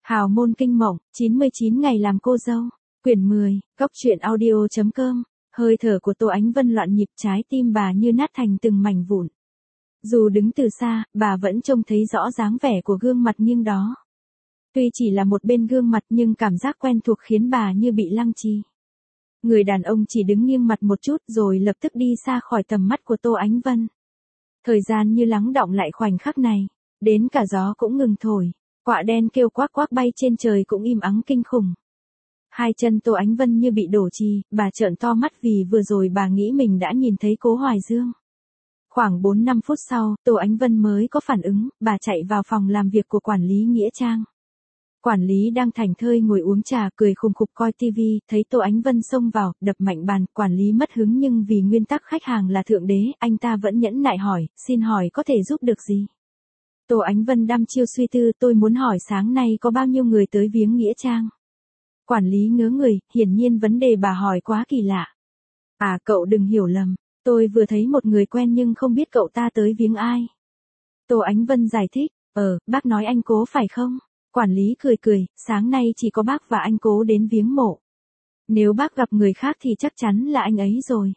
Hào môn kinh mộng, 99 ngày làm cô dâu. Quyển 10, Cóc truyện audio.com. Hơi thở của Tô Ánh Vân loạn nhịp, trái tim bà như nát thành từng mảnh vụn. Dù đứng từ xa, bà vẫn trông thấy rõ dáng vẻ của gương mặt nghiêng đó. Tuy chỉ là một bên gương mặt nhưng cảm giác quen thuộc khiến bà như bị lăng trì. Người đàn ông chỉ đứng nghiêng mặt một chút rồi lập tức đi xa khỏi tầm mắt của Tô Ánh Vân. Thời gian như lắng đọng lại khoảnh khắc này, đến cả gió cũng ngừng thổi. Quạ đen kêu quác quác bay trên trời cũng im ắng kinh khủng. Hai chân Tô Ánh Vân như bị đổ trì, bà trợn to mắt vì vừa rồi bà nghĩ mình đã nhìn thấy Cố Hoài Dương. Khoảng 4-5 phút sau, Tô Ánh Vân mới có phản ứng, bà chạy vào phòng làm việc của quản lý Nghĩa Trang. Quản lý đang thảnh thơi ngồi uống trà cười khùng khục coi tivi, thấy Tô Ánh Vân xông vào, đập mạnh bàn, quản lý mất hứng nhưng vì nguyên tắc khách hàng là thượng đế, anh ta vẫn nhẫn nại hỏi, xin hỏi có thể giúp được gì? Tô Ánh Vân đăm chiêu suy tư, tôi muốn hỏi sáng nay có bao nhiêu người tới viếng Nghĩa Trang? Quản lý ngớ người, hiển nhiên vấn đề bà hỏi quá kỳ lạ. À cậu đừng hiểu lầm, tôi vừa thấy một người quen nhưng không biết cậu ta tới viếng ai. Tô Ánh Vân giải thích, bác nói anh Cố phải không? Quản lý cười cười, sáng nay chỉ có bác và anh Cố đến viếng mộ. Nếu bác gặp người khác thì chắc chắn là anh ấy rồi.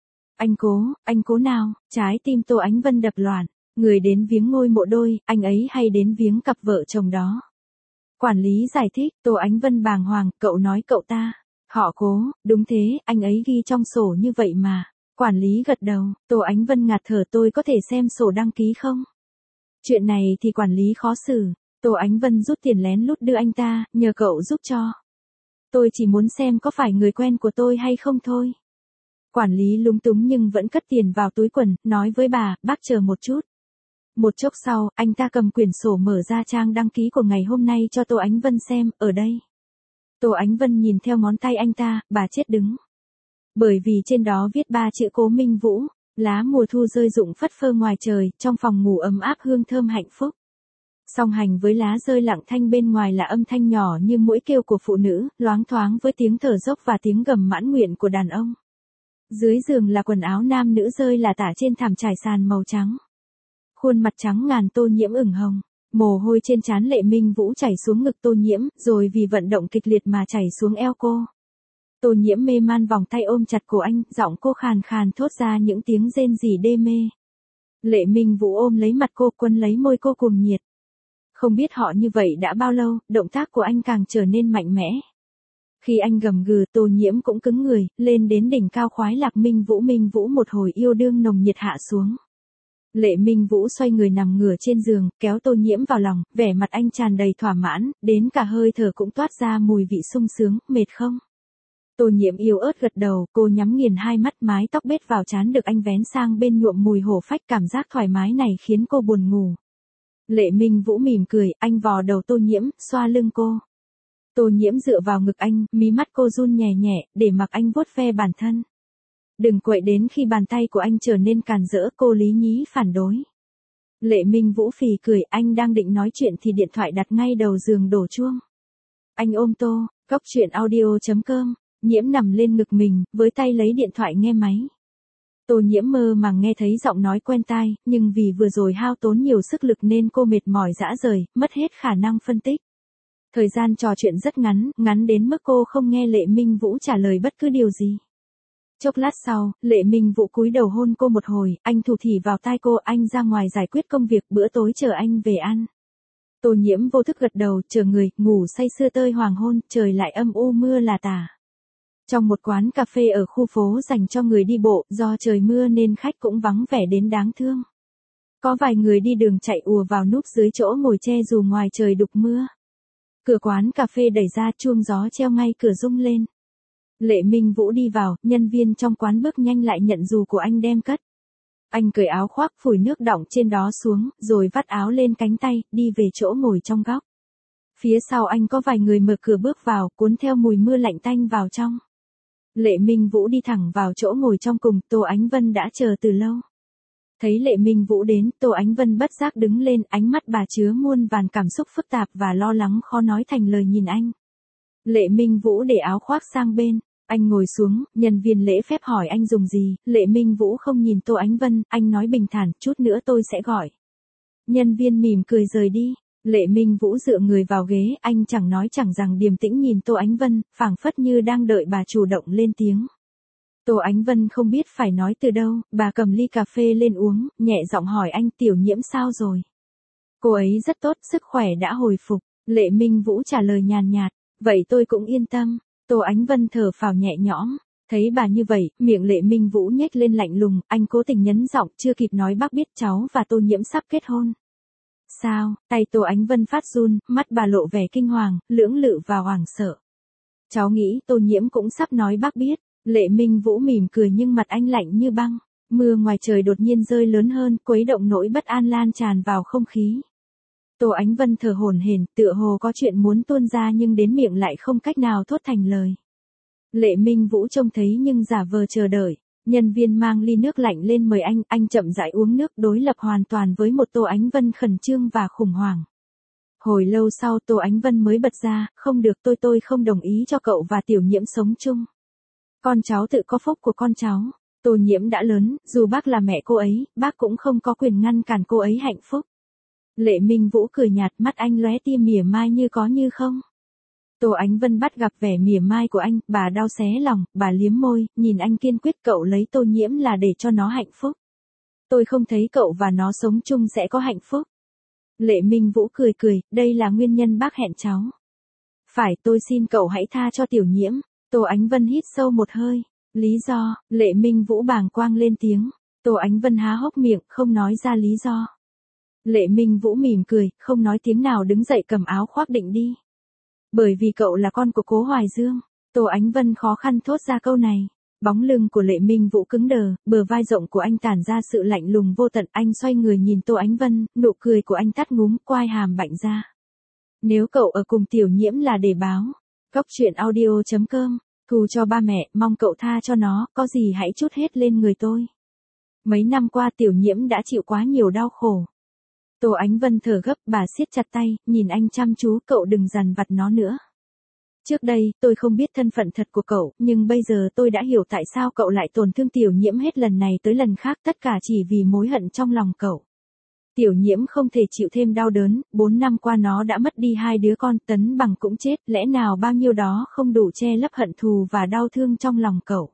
Anh Cố nào? Trái tim Tô Ánh Vân đập loạn. Người đến viếng ngôi mộ đôi, anh ấy hay đến viếng cặp vợ chồng đó. Quản lý giải thích, Tô Ánh Vân bàng hoàng, cậu nói cậu ta. Họ Cố, đúng thế, anh ấy ghi trong sổ như vậy mà. Quản lý gật đầu, Tô Ánh Vân ngạt thở, tôi có thể xem sổ đăng ký không? Chuyện này thì quản lý khó xử. Tô Ánh Vân rút tiền lén lút đưa anh ta, nhờ cậu giúp cho. Tôi chỉ muốn xem có phải người quen của tôi hay không thôi. Quản lý lúng túng nhưng vẫn cất tiền vào túi quần, nói với bà, bác chờ một chút. Một chốc sau, anh ta cầm quyển sổ mở ra trang đăng ký của ngày hôm nay cho Tô Ánh Vân xem, ở đây. Tô Ánh Vân nhìn theo ngón tay anh ta, bà chết đứng. Bởi vì trên đó viết 3 chữ Cố Minh Vũ, lá mùa thu rơi rụng phất phơ ngoài trời, trong phòng ngủ ấm áp hương thơm hạnh phúc. Song hành với lá rơi lặng thanh bên ngoài là âm thanh nhỏ như mũi kêu của phụ nữ, loáng thoáng với tiếng thở dốc và tiếng gầm mãn nguyện của đàn ông. Dưới giường là quần áo nam nữ rơi lả tả trên thảm trải sàn màu trắng. Khuôn mặt trắng ngàn Tô Nhiễm ửng hồng, mồ hôi trên trán Lệ Minh Vũ chảy xuống ngực Tô Nhiễm, rồi vì vận động kịch liệt mà chảy xuống eo cô. Tô Nhiễm mê man vòng tay ôm chặt cổ anh, giọng cô khàn khàn thốt ra những tiếng rên rỉ đê mê. Lệ Minh Vũ ôm lấy mặt cô, quấn lấy môi cô cuồng nhiệt. Không biết họ như vậy đã bao lâu, động tác của anh càng trở nên mạnh mẽ. Khi anh gầm gừ, Tô Nhiễm cũng cứng người, lên đến đỉnh cao khoái lạc Minh Vũ một hồi yêu đương nồng nhiệt hạ xuống. Lệ Minh Vũ xoay người nằm ngửa trên giường, kéo Tô Nhiễm vào lòng, vẻ mặt anh tràn đầy thỏa mãn, đến cả hơi thở cũng toát ra mùi vị sung sướng, mệt không? Tô Nhiễm yếu ớt gật đầu, cô nhắm nghiền hai mắt, mái tóc bết vào trán được anh vén sang bên nhuộm mùi hổ phách, cảm giác thoải mái này khiến cô buồn ngủ. Lệ Minh Vũ mỉm cười, anh vò đầu Tô Nhiễm, xoa lưng cô. Tô Nhiễm dựa vào ngực anh, mí mắt cô run nhẹ nhẹ, để mặc anh vuốt ve bản thân. Đừng quậy đến khi bàn tay của anh trở nên càn rỡ, cô lý nhí phản đối. Lệ Minh Vũ phì cười, anh đang định nói chuyện thì điện thoại đặt ngay đầu giường đổ chuông. Anh ôm Tô, Cóc truyện audio.com, Nhiễm nằm lên ngực mình, với tay lấy điện thoại nghe máy. Tô Nhiễm mơ màng nghe thấy giọng nói quen tai, nhưng vì vừa rồi hao tốn nhiều sức lực nên cô mệt mỏi rã rời, mất hết khả năng phân tích. Thời gian trò chuyện rất ngắn, ngắn đến mức cô không nghe Lệ Minh Vũ trả lời bất cứ điều gì. Chốc lát sau, Lệ Minh Vũ cúi đầu hôn cô một hồi, anh thủ thỉ vào tai cô, anh ra ngoài giải quyết công việc, bữa tối chờ anh về ăn. Tô Nhiễm vô thức gật đầu, chờ người, ngủ say sưa tơi hoàng hôn, trời lại âm u mưa là tả. Trong một quán cà phê ở khu phố dành cho người đi bộ, do trời mưa nên khách cũng vắng vẻ đến đáng thương. Có vài người đi đường chạy ùa vào núp dưới chỗ ngồi che dù ngoài trời đục mưa. Cửa quán cà phê đẩy ra, chuông gió treo ngay cửa rung lên. Lệ Minh Vũ đi vào, nhân viên trong quán bước nhanh lại nhận dù của anh đem cất. Anh cởi áo khoác, phủi nước đọng trên đó xuống, rồi vắt áo lên cánh tay, đi về chỗ ngồi trong góc. Phía sau anh có vài người mở cửa bước vào, cuốn theo mùi mưa lạnh tanh vào trong. Lệ Minh Vũ đi thẳng vào chỗ ngồi trong cùng, Tô Ánh Vân đã chờ từ lâu. Thấy Lệ Minh Vũ đến, Tô Ánh Vân bất giác đứng lên, ánh mắt bà chứa muôn vàn cảm xúc phức tạp và lo lắng khó nói thành lời nhìn anh. Lệ Minh Vũ để áo khoác sang bên, anh ngồi xuống, nhân viên lễ phép hỏi anh dùng gì, Lệ Minh Vũ không nhìn Tô Ánh Vân, anh nói bình thản, chút nữa tôi sẽ gọi. Nhân viên mỉm cười rời đi. Lệ Minh Vũ dựa người vào ghế, anh chẳng nói chẳng rằng điềm tĩnh nhìn Tô Ánh Vân, phảng phất như đang đợi bà chủ động lên tiếng. Tô Ánh Vân không biết phải nói từ đâu, bà cầm ly cà phê lên uống, nhẹ giọng hỏi anh Tiểu Nhiễm sao rồi. Cô ấy rất tốt, sức khỏe đã hồi phục. Lệ Minh Vũ trả lời nhàn nhạt, vậy tôi cũng yên tâm. Tô Ánh Vân thở phào nhẹ nhõm. Thấy bà như vậy, miệng Lệ Minh Vũ nhếch lên lạnh lùng, anh cố tình nhấn giọng, chưa kịp nói bác biết cháu và Tô Nhiễm sắp kết hôn. Sao? Tay Tô Ánh Vân phát run, mắt bà lộ vẻ kinh hoàng, lưỡng lự và hoảng sợ. Cháu nghĩ Tô Nhiễm cũng sắp nói bác biết. Lệ Minh Vũ mỉm cười nhưng mặt anh lạnh như băng. Mưa ngoài trời đột nhiên rơi lớn hơn, quấy động nỗi bất an lan tràn vào không khí. Tô Ánh Vân thở hổn hển, tựa hồ có chuyện muốn tuôn ra nhưng đến miệng lại không cách nào thốt thành lời. Lệ Minh Vũ trông thấy nhưng giả vờ chờ đợi. Nhân viên mang ly nước lạnh lên mời anh chậm rãi uống nước, đối lập hoàn toàn với một Tô Ánh Vân khẩn trương và khủng hoảng. Hồi lâu sau Tô Ánh Vân mới bật ra, không được, tôi không đồng ý cho cậu và Tiểu Nhiễm sống chung. Con cháu tự có phúc của con cháu. Tô Nhiễm đã lớn, dù bác là mẹ cô ấy, bác cũng không có quyền ngăn cản cô ấy hạnh phúc. Lệ Minh Vũ cười nhạt, mắt anh lóe tia mỉa mai như có như không. Tô Ánh Vân bắt gặp vẻ mỉa mai của anh, bà đau xé lòng, bà liếm môi, nhìn anh kiên quyết, cậu lấy Tô Nhiễm là để cho nó hạnh phúc. Tôi không thấy cậu và nó sống chung sẽ có hạnh phúc. Lệ Minh Vũ cười, đây là nguyên nhân bác hẹn cháu. Phải, tôi xin cậu hãy tha cho Tiểu Nhiễm. Tô Ánh Vân hít sâu một hơi. Lý do? Lệ Minh Vũ bàng quang lên tiếng. Tô Ánh Vân há hốc miệng, không nói ra lý do. Lệ Minh Vũ mỉm cười, không nói tiếng nào đứng dậy cầm áo khoác định đi. Bởi vì cậu là con của Cố Hoài Dương. Tô Ánh Vân khó khăn thốt ra câu này. Bóng lưng của Lệ Minh Vũ cứng đờ, bờ vai rộng của anh tản ra sự lạnh lùng vô tận. Anh xoay người nhìn Tô Ánh Vân, nụ cười của anh tắt ngúm, quai hàm bạnh ra. Nếu cậu ở cùng Tiểu Nhiễm là để báo. Goctruyện.audio.com. Thù cho ba mẹ, mong cậu tha cho nó, có gì hãy trút hết lên người tôi. Mấy năm qua Tiểu Nhiễm đã chịu quá nhiều đau khổ. Tô Ánh Vân thở gấp, bà siết chặt tay, nhìn anh chăm chú, cậu đừng dằn vặt nó nữa. Trước đây, tôi không biết thân phận thật của cậu, nhưng bây giờ tôi đã hiểu tại sao cậu lại tổn thương Tiểu Nhiễm hết lần này tới lần khác, tất cả chỉ vì mối hận trong lòng cậu. Tiểu Nhiễm không thể chịu thêm đau đớn, 4 năm qua nó đã mất đi 2 đứa con, Tấn Bằng cũng chết, lẽ nào bao nhiêu đó không đủ che lấp hận thù và đau thương trong lòng cậu.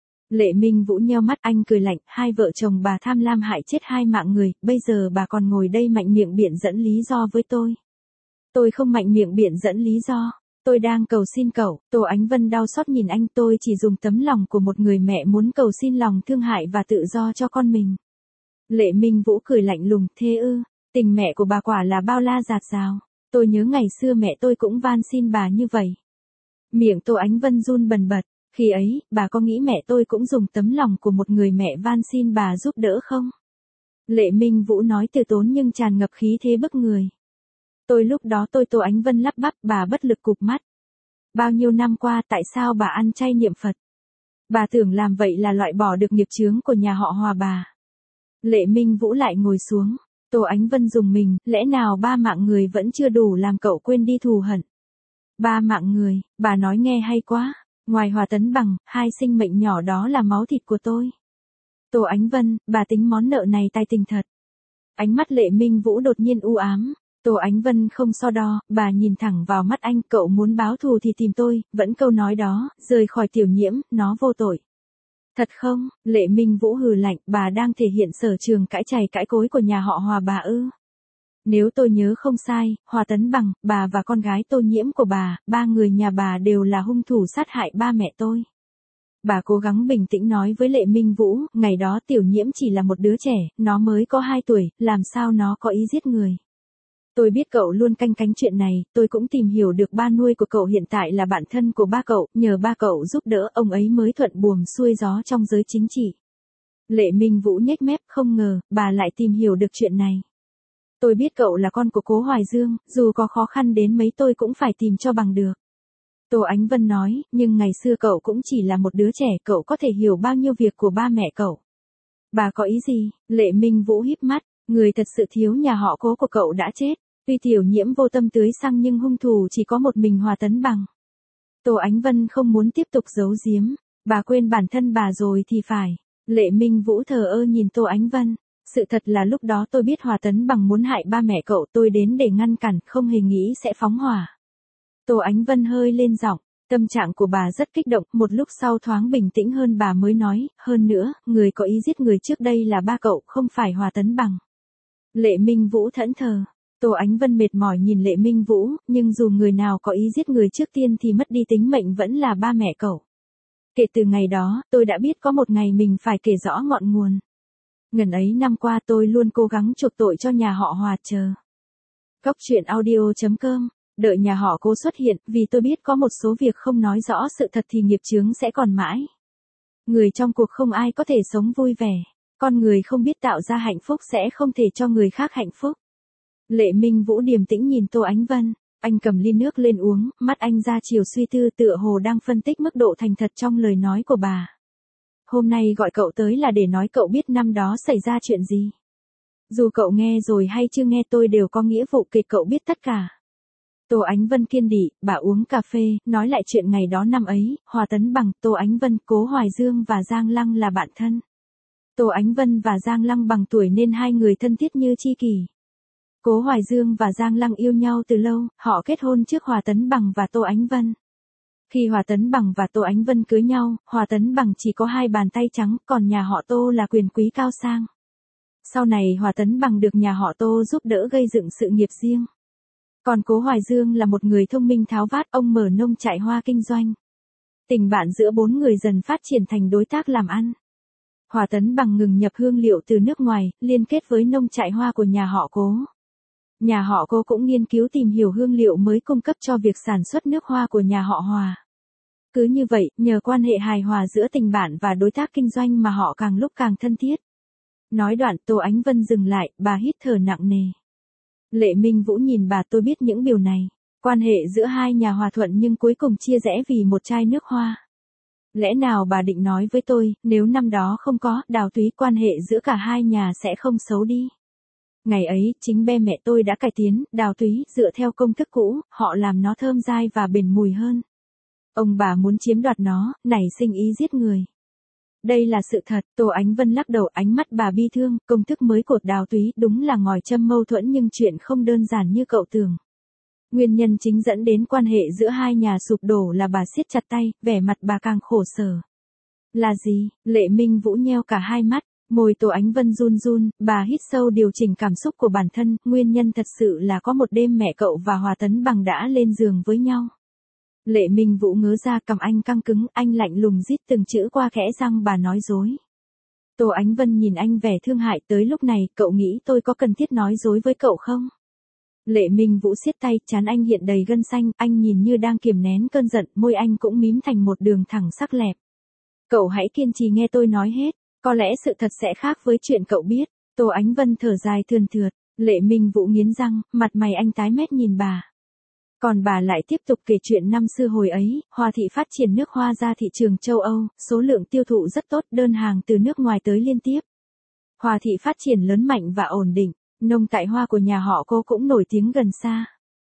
Lệ Minh Vũ nheo mắt, anh cười lạnh, hai vợ chồng bà tham lam hại chết 2 mạng người, bây giờ bà còn ngồi đây mạnh miệng biện dẫn lý do với tôi. Tôi không mạnh miệng biện dẫn lý do, tôi đang cầu xin cậu. Tô Ánh Vân đau xót nhìn anh, tôi chỉ dùng tấm lòng của một người mẹ muốn cầu xin lòng thương hại và tự do cho con mình. Lệ Minh Vũ cười lạnh lùng, thế ư, tình mẹ của bà quả là bao la dạt dào. Tôi nhớ ngày xưa mẹ tôi cũng van xin bà như vậy. Miệng Tô Ánh Vân run bần bật, khi ấy, bà có nghĩ mẹ tôi cũng dùng tấm lòng của một người mẹ van xin bà giúp đỡ không? Lệ Minh Vũ nói từ tốn nhưng tràn ngập khí thế bức người. Lúc đó Tô Ánh Vân lắp bắp, bà bất lực cụp mắt. Bao nhiêu năm qua tại sao bà ăn chay niệm Phật? Bà tưởng làm vậy là loại bỏ được nghiệp chướng của nhà họ Hòa bà. Lệ Minh Vũ lại ngồi xuống. Tô Ánh Vân rùng mình, lẽ nào 3 mạng người vẫn chưa đủ làm cậu quên đi thù hận? 3 mạng người, bà nói nghe hay quá. Ngoài Hòa Tấn Bằng, 2 sinh mệnh nhỏ đó là máu thịt của tôi. Tô Ánh Vân, bà tính món nợ này tay tình thật. Ánh mắt Lệ Minh Vũ đột nhiên u ám. Tô Ánh Vân không so đo, bà nhìn thẳng vào mắt anh, cậu muốn báo thù thì tìm tôi, vẫn câu nói đó, rời khỏi Tiểu Nhiễm, nó vô tội. Thật không? Lệ Minh Vũ hừ lạnh, bà đang thể hiện sở trường cãi chày cãi cối của nhà họ Hòa bà ư? Nếu tôi nhớ không sai, Hòa Tấn Bằng, bà và con gái Tô Nhiễm của bà, 3 người nhà bà đều là hung thủ sát hại ba mẹ tôi. Bà cố gắng bình tĩnh nói với Lệ Minh Vũ, ngày đó Tiểu Nhiễm chỉ là một đứa trẻ, nó mới có 2 tuổi, làm sao nó có ý giết người. Tôi biết cậu luôn canh cánh chuyện này, tôi cũng tìm hiểu được ba nuôi của cậu hiện tại là bạn thân của ba cậu, nhờ ba cậu giúp đỡ ông ấy mới thuận buồm xuôi gió trong giới chính trị. Lệ Minh Vũ nhếch mép, không ngờ, bà lại tìm hiểu được chuyện này. Tôi biết cậu là con của Cố Hoài Dương, dù có khó khăn đến mấy tôi cũng phải tìm cho bằng được. Tô Ánh Vân nói, nhưng ngày xưa cậu cũng chỉ là một đứa trẻ, cậu có thể hiểu bao nhiêu việc của ba mẹ cậu. Bà có ý gì? Lệ Minh Vũ híp mắt, người thật sự thiếu nhà họ Cố của cậu đã chết. Tuy Tiểu Nhiễm vô tâm tưới xăng nhưng hung thủ chỉ có một mình Hòa Tấn Bằng. Tô Ánh Vân không muốn tiếp tục giấu giếm, bà quên bản thân bà rồi thì phải. Lệ Minh Vũ thờ ơ nhìn Tô Ánh Vân, Sự thật là lúc đó tôi biết Hòa Tấn Bằng muốn hại ba mẹ cậu, tôi đến để ngăn cản, không hề nghĩ sẽ phóng hỏa. Tô Ánh Vân hơi lên giọng, tâm trạng của bà rất kích động, một lúc sau thoáng bình tĩnh hơn bà mới nói, hơn nữa, người có ý giết người trước đây là ba cậu, không phải Hòa Tấn Bằng. Lệ Minh Vũ thẫn thờ. Tô Ánh Vân mệt mỏi nhìn Lệ Minh Vũ, nhưng dù người nào có ý giết người trước tiên thì mất đi tính mệnh vẫn là ba mẹ cậu. Kể từ ngày đó, tôi đã biết có một ngày mình phải kể rõ ngọn nguồn. Ngần ấy năm qua tôi luôn cố gắng chuộc tội cho nhà họ Hòa chờ. Góc truyện audio.com, đợi nhà họ Cố xuất hiện, vì tôi biết có một số việc không nói rõ sự thật thì nghiệp chướng sẽ còn mãi. Người trong cuộc không ai có thể sống vui vẻ. Con người không biết tạo ra hạnh phúc sẽ không thể cho người khác hạnh phúc. Lệ Minh Vũ điềm tĩnh nhìn Tô Ánh Vân, anh cầm ly nước lên uống, mắt anh ra chiều suy tư tựa hồ đang phân tích mức độ thành thật trong lời nói của bà. Hôm nay gọi cậu tới là để nói cậu biết năm đó xảy ra chuyện gì. Dù cậu nghe rồi hay chưa nghe tôi đều có nghĩa vụ kể cậu biết tất cả. Tô Ánh Vân kiên định, bà uống cà phê, nói lại chuyện ngày đó năm ấy, Hòa Tấn Bằng, Tô Ánh Vân, Cố Hoài Dương và Giang Lăng là bạn thân. Tô Ánh Vân và Giang Lăng bằng tuổi nên hai người thân thiết như tri kỷ. Cố Hoài Dương và Giang Lăng yêu nhau từ lâu, họ kết hôn trước Hòa Tấn Bằng và Tô Ánh Vân. Khi Hòa Tấn Bằng và Tô Ánh Vân cưới nhau, Hòa Tấn Bằng chỉ có 2 bàn tay trắng, còn nhà họ Tô là quyền quý cao sang. Sau này Hòa Tấn Bằng được nhà họ Tô giúp đỡ gây dựng sự nghiệp riêng. Còn Cố Hoài Dương là một người thông minh tháo vát, ông mở nông trại hoa kinh doanh. Tình bạn giữa 4 người dần phát triển thành đối tác làm ăn. Hòa Tấn Bằng ngừng nhập hương liệu từ nước ngoài, liên kết với nông trại hoa của nhà họ Cố. Nhà họ Cố cũng nghiên cứu tìm hiểu hương liệu mới cung cấp cho việc sản xuất nước hoa của nhà họ Hòa. Cứ như vậy, nhờ quan hệ hài hòa giữa tình bạn và đối tác kinh doanh mà họ càng lúc càng thân thiết. Nói đoạn Tô Ánh Vân dừng lại, bà hít thở nặng nề. Lệ Minh Vũ nhìn bà, tôi biết những điều này. Quan hệ giữa hai nhà hòa thuận nhưng cuối cùng chia rẽ vì một chai nước hoa. Lẽ nào bà định nói với tôi, nếu năm đó không có Đào Túy, quan hệ giữa cả hai nhà sẽ không xấu đi. Ngày ấy, chính ba mẹ tôi đã cải tiến Đào Túy dựa theo công thức cũ, họ làm nó thơm dai và bền mùi hơn. Ông bà muốn chiếm đoạt nó, nảy sinh ý giết người. Đây là sự thật, Tô Ánh Vân lắc đầu, ánh mắt bà bi thương, công thức mới của Đào Túy đúng là ngòi châm mâu thuẫn nhưng chuyện không đơn giản như cậu tưởng. Nguyên nhân chính dẫn đến quan hệ giữa hai nhà sụp đổ là bà siết chặt tay, vẻ mặt bà càng khổ sở. Là gì? Lệ Minh Vũ nheo cả hai mắt, môi Tô Ánh Vân run run, bà hít sâu điều chỉnh cảm xúc của bản thân, nguyên nhân thật sự là có một đêm mẹ cậu và Hòa Tấn Bằng đã lên giường với nhau. Lệ Minh Vũ ngớ ra, cầm anh căng cứng, anh lạnh lùng rít từng chữ qua kẽ răng, bà nói dối. Tô Ánh Vân nhìn anh vẻ thương hại, tới lúc này, cậu nghĩ tôi có cần thiết nói dối với cậu không? Lệ Minh Vũ siết tay, trán anh hiện đầy gân xanh, anh nhìn như đang kiềm nén cơn giận, môi anh cũng mím thành một đường thẳng sắc lẹm. Cậu hãy kiên trì nghe tôi nói hết, có lẽ sự thật sẽ khác với chuyện cậu biết. Tô Ánh Vân thở dài thườn thượt, Lệ Minh Vũ nghiến răng, mặt mày anh tái mét nhìn bà. Còn bà lại tiếp tục kể chuyện năm xưa hồi ấy, Hòa thị phát triển nước hoa ra thị trường châu Âu, số lượng tiêu thụ rất tốt, đơn hàng từ nước ngoài tới liên tiếp. Hòa thị phát triển lớn mạnh và ổn định, nông trại hoa của nhà họ Cố cũng nổi tiếng gần xa.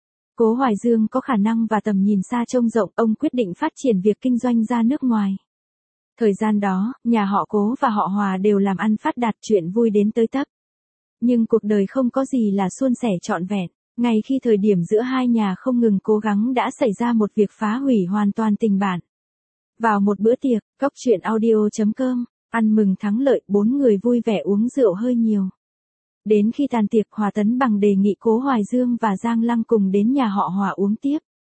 Cố Hoài Dương có khả năng và tầm nhìn xa trông rộng, ông quyết định phát triển việc kinh doanh ra nước ngoài. Thời gian đó, nhà họ Cố và họ Hòa đều làm ăn phát đạt, chuyện vui đến tới tấp. Nhưng cuộc đời không có gì là suôn sẻ trọn vẹn. Ngay khi thời điểm giữa hai nhà không ngừng cố gắng đã xảy ra một việc phá hủy hoàn toàn tình bạn. Vào một bữa tiệc, góc truyện audio.com, ăn mừng thắng lợi, 4 người vui vẻ uống rượu hơi nhiều. Đến khi tàn tiệc, Hòa Tấn Bằng đề nghị Cố Hoài Dương và Giang Lăng cùng đến nhà họ Hòa uống tiếp.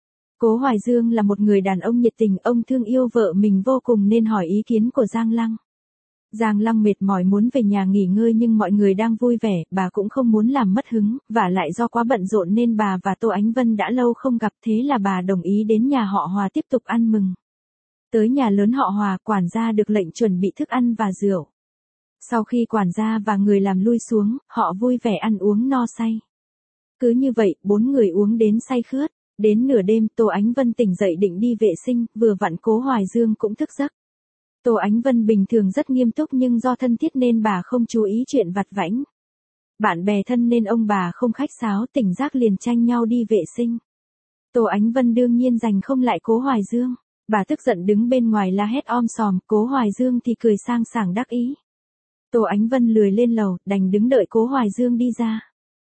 Cố Hoài Dương là một người đàn ông nhiệt tình, ông thương yêu vợ mình vô cùng nên hỏi ý kiến của Giang Lăng. Giang Lăng mệt mỏi muốn về nhà nghỉ ngơi nhưng mọi người đang vui vẻ, bà cũng không muốn làm mất hứng, và lại do quá bận rộn nên bà và Tô Ánh Vân đã lâu không gặp, thế là bà đồng ý đến nhà họ Hòa tiếp tục ăn mừng. Tới nhà lớn họ Hòa, quản gia được lệnh chuẩn bị thức ăn và rượu. Sau khi quản gia và người làm lui xuống, họ vui vẻ ăn uống no say. Cứ như vậy, 4 người uống đến say khướt. Đến nửa đêm, Tô Ánh Vân tỉnh dậy định đi vệ sinh, vừa vặn Cố Hoài Dương cũng thức giấc. Tô Ánh Vân bình thường rất nghiêm túc nhưng do thân thiết nên bà không chú ý chuyện vặt vãnh. Bạn bè thân nên ông bà không khách sáo, tỉnh giấc liền tranh nhau đi vệ sinh. Tô Ánh Vân đương nhiên giành không lại Cố Hoài Dương. Bà tức giận đứng bên ngoài la hét om sòm, Cố Hoài Dương thì cười sang sảng đắc ý. Tô Ánh Vân lười lên lầu, đành đứng đợi Cố Hoài Dương đi ra.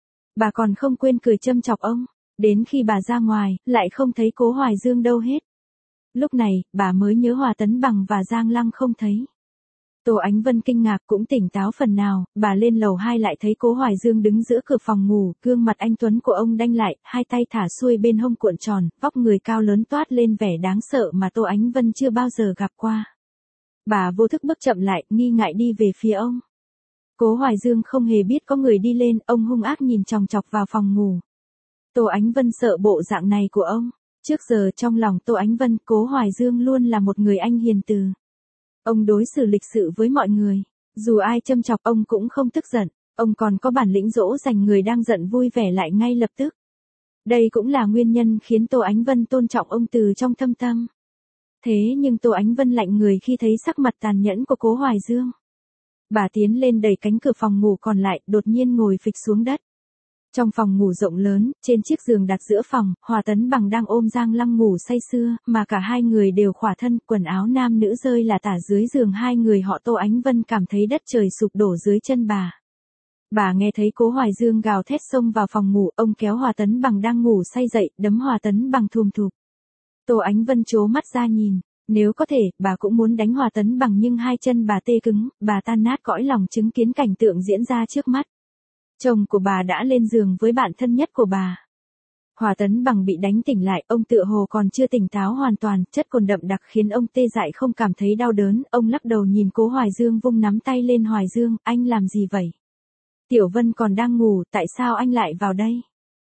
Bà còn không quên cười châm chọc ông. Đến khi bà ra ngoài, lại không thấy Cố Hoài Dương đâu hết. Lúc này, bà mới nhớ Hòa Tấn Bằng và Giang Lăng không thấy. Tô Ánh Vân kinh ngạc cũng tỉnh táo phần nào, bà lên lầu 2 lại thấy Cố Hoài Dương đứng giữa cửa phòng ngủ, gương mặt anh tuấn của ông đanh lại, hai tay thả xuôi bên hông cuộn tròn, vóc người cao lớn toát lên vẻ đáng sợ mà Tô Ánh Vân chưa bao giờ gặp qua. Bà vô thức bước chậm lại, nghi ngại đi về phía ông. Cố Hoài Dương không hề biết có người đi lên, ông hung ác nhìn chòng chọc vào phòng ngủ. Tô Ánh Vân sợ bộ dạng này của ông. Trước giờ trong lòng Tô Ánh Vân, Cố Hoài Dương luôn là một người anh hiền từ. Ông đối xử lịch sự với mọi người. Dù ai châm chọc ông cũng không tức giận. Ông còn có bản lĩnh dỗ dành người đang giận vui vẻ lại ngay lập tức. Đây cũng là nguyên nhân khiến Tô Ánh Vân tôn trọng ông từ trong thâm tâm. Thế nhưng Tô Ánh Vân lạnh người khi thấy sắc mặt tàn nhẫn của Cố Hoài Dương. Bà tiến lên đẩy cánh cửa phòng ngủ còn lại, đột nhiên ngồi phịch xuống đất. Trong phòng ngủ rộng lớn, trên chiếc giường đặt giữa phòng, Hòa Tấn Bằng đang ôm Giang Lăng ngủ say sưa, mà cả hai người đều khỏa thân, quần áo nam nữ rơi là tả dưới giường hai người họ. Tô Ánh Vân cảm thấy đất trời sụp đổ dưới chân bà. Bà nghe thấy Cố Hoài Dương gào thét xông vào phòng ngủ, ông kéo Hòa Tấn Bằng đang ngủ say dậy, đấm Hòa Tấn Bằng thùm thụp. Tô Ánh Vân trố mắt ra nhìn. Nếu có thể, bà cũng muốn đánh Hòa Tấn Bằng nhưng hai chân bà tê cứng, bà tan nát cõi lòng chứng kiến cảnh tượng diễn ra trước mắt. Chồng của bà đã lên giường với bạn thân nhất của bà. Hòa Tấn Bằng bị đánh tỉnh lại, ông tựa hồ còn chưa tỉnh táo hoàn toàn, chất cồn đậm đặc khiến ông tê dại không cảm thấy đau đớn, ông lắc đầu nhìn Cố Hoài Dương vung nắm tay lên. Hoài Dương, anh làm gì vậy? Tiểu Vân còn đang ngủ, tại sao anh lại vào đây?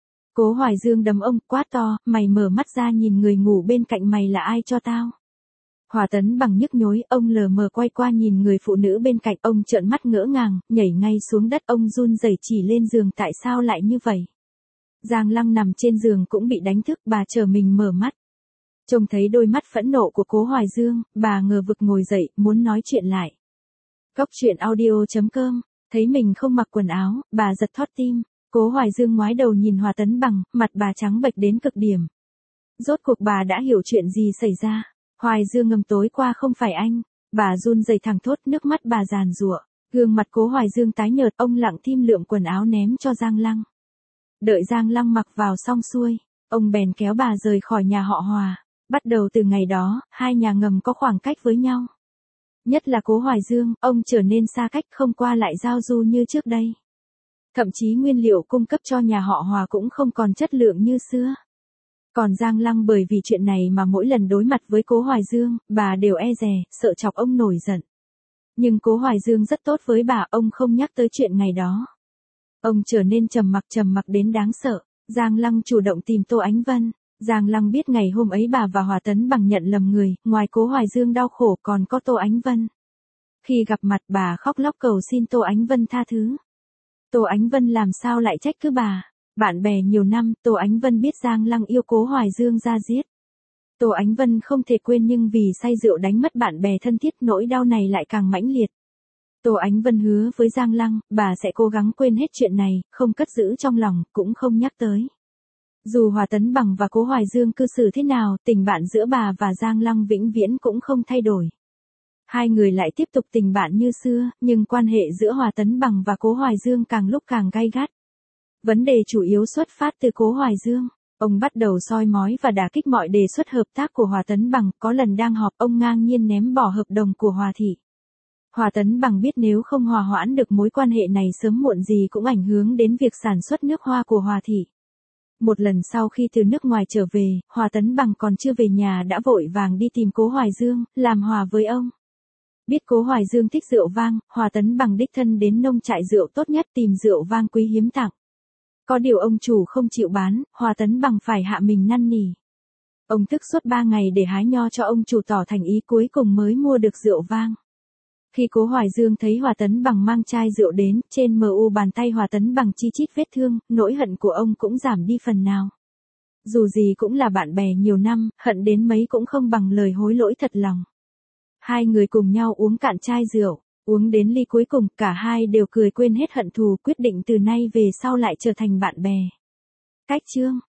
Cố Hoài Dương đấm ông, quát to, mày mở mắt ra nhìn người ngủ bên cạnh mày là ai cho tao? Hòa Tấn Bằng nhức nhối, ông lờ mờ quay qua nhìn người phụ nữ bên cạnh, ông trợn mắt ngỡ ngàng, nhảy ngay xuống đất, ông run rẩy chỉ lên giường, tại sao lại như vậy? Giang Lăng nằm trên giường cũng bị đánh thức, bà chờ mình mở mắt. Trông thấy đôi mắt phẫn nộ của Cố Hoài Dương, bà ngờ vực ngồi dậy, muốn nói chuyện lại. Cóc truyện audio.com, thấy mình không mặc quần áo, bà giật thót tim. Cố Hoài Dương ngoái đầu nhìn Hòa Tấn Bằng, mặt bà trắng bệch đến cực điểm. Rốt cuộc bà đã hiểu chuyện gì xảy ra. Hoài Dương ngâm tối qua không phải anh. Bà run rẩy thẳng thốt, nước mắt bà giàn giụa. Gương mặt Cố Hoài Dương tái nhợt, ông lặng thim lượm quần áo ném cho Giang Lăng. Đợi Giang Lăng mặc vào xong xuôi, ông bèn kéo bà rời khỏi nhà họ Hòa. Bắt đầu từ ngày đó, hai nhà ngầm có khoảng cách với nhau. Nhất là Cố Hoài Dương, ông trở nên xa cách, không qua lại giao du như trước đây. Thậm chí nguyên liệu cung cấp cho nhà họ Hòa cũng không còn chất lượng như xưa. Còn Giang Lăng bởi vì chuyện này mà mỗi lần đối mặt với Cố Hoài Dương, bà đều e dè, sợ chọc ông nổi giận. Nhưng Cố Hoài Dương rất tốt với bà, ông không nhắc tới chuyện ngày đó. Ông trở nên trầm mặc đến đáng sợ. Giang Lăng chủ động tìm Tô Ánh Vân. Giang Lăng biết ngày hôm ấy bà và Hòa Tấn Bằng nhận lầm người, ngoài Cố Hoài Dương đau khổ còn có Tô Ánh Vân. Khi gặp mặt bà khóc lóc cầu xin Tô Ánh Vân tha thứ. Tô Ánh Vân làm sao lại trách cứ bà. Bạn bè nhiều năm, Tô Ánh Vân biết Giang Lăng yêu Cố Hoài Dương ra giết. Tô Ánh Vân không thể quên nhưng vì say rượu đánh mất bạn bè thân thiết, nỗi đau này lại càng mãnh liệt. Tô Ánh Vân hứa với Giang Lăng, bà sẽ cố gắng quên hết chuyện này, không cất giữ trong lòng, cũng không nhắc tới. Dù Hòa Tấn Bằng và Cố Hoài Dương cư xử thế nào, tình bạn giữa bà và Giang Lăng vĩnh viễn cũng không thay đổi. Hai người lại tiếp tục tình bạn như xưa, nhưng quan hệ giữa Hòa Tấn Bằng và Cố Hoài Dương càng lúc càng gay gắt. Vấn đề chủ yếu xuất phát từ Cố Hoài Dương. Ông bắt đầu soi mói và đả kích mọi đề xuất hợp tác của Hòa Tấn Bằng, có lần đang họp ông ngang nhiên ném bỏ hợp đồng của Hòa Thị. Hòa Tấn Bằng biết nếu không hòa hoãn được mối quan hệ này sớm muộn gì cũng ảnh hưởng đến việc sản xuất nước hoa của Hòa Thị. Một lần sau khi từ nước ngoài trở về, Hòa Tấn Bằng còn chưa về nhà đã vội vàng đi tìm Cố Hoài Dương, làm hòa với ông. Biết Cố Hoài Dương thích rượu vang, Hòa Tấn Bằng đích thân đến nông trại rượu tốt nhất tìm rượu vang quý hiếm tặng. Có điều ông chủ không chịu bán, Hòa Tấn Bằng phải hạ mình năn nỉ. Ông thức suốt 3 ngày để hái nho cho ông chủ tỏ thành ý, cuối cùng mới mua được rượu vang. Khi Cố Hoài Dương thấy Hòa Tấn Bằng mang chai rượu đến, trên bàn tay Hòa Tấn Bằng chi chít vết thương, nỗi hận của ông cũng giảm đi phần nào. Dù gì cũng là bạn bè nhiều năm, hận đến mấy cũng không bằng lời hối lỗi thật lòng. Hai người cùng nhau uống cạn chai rượu, uống đến ly cuối cùng, cả hai đều cười quên hết hận thù, quyết định từ nay về sau lại trở thành bạn bè. Cách chương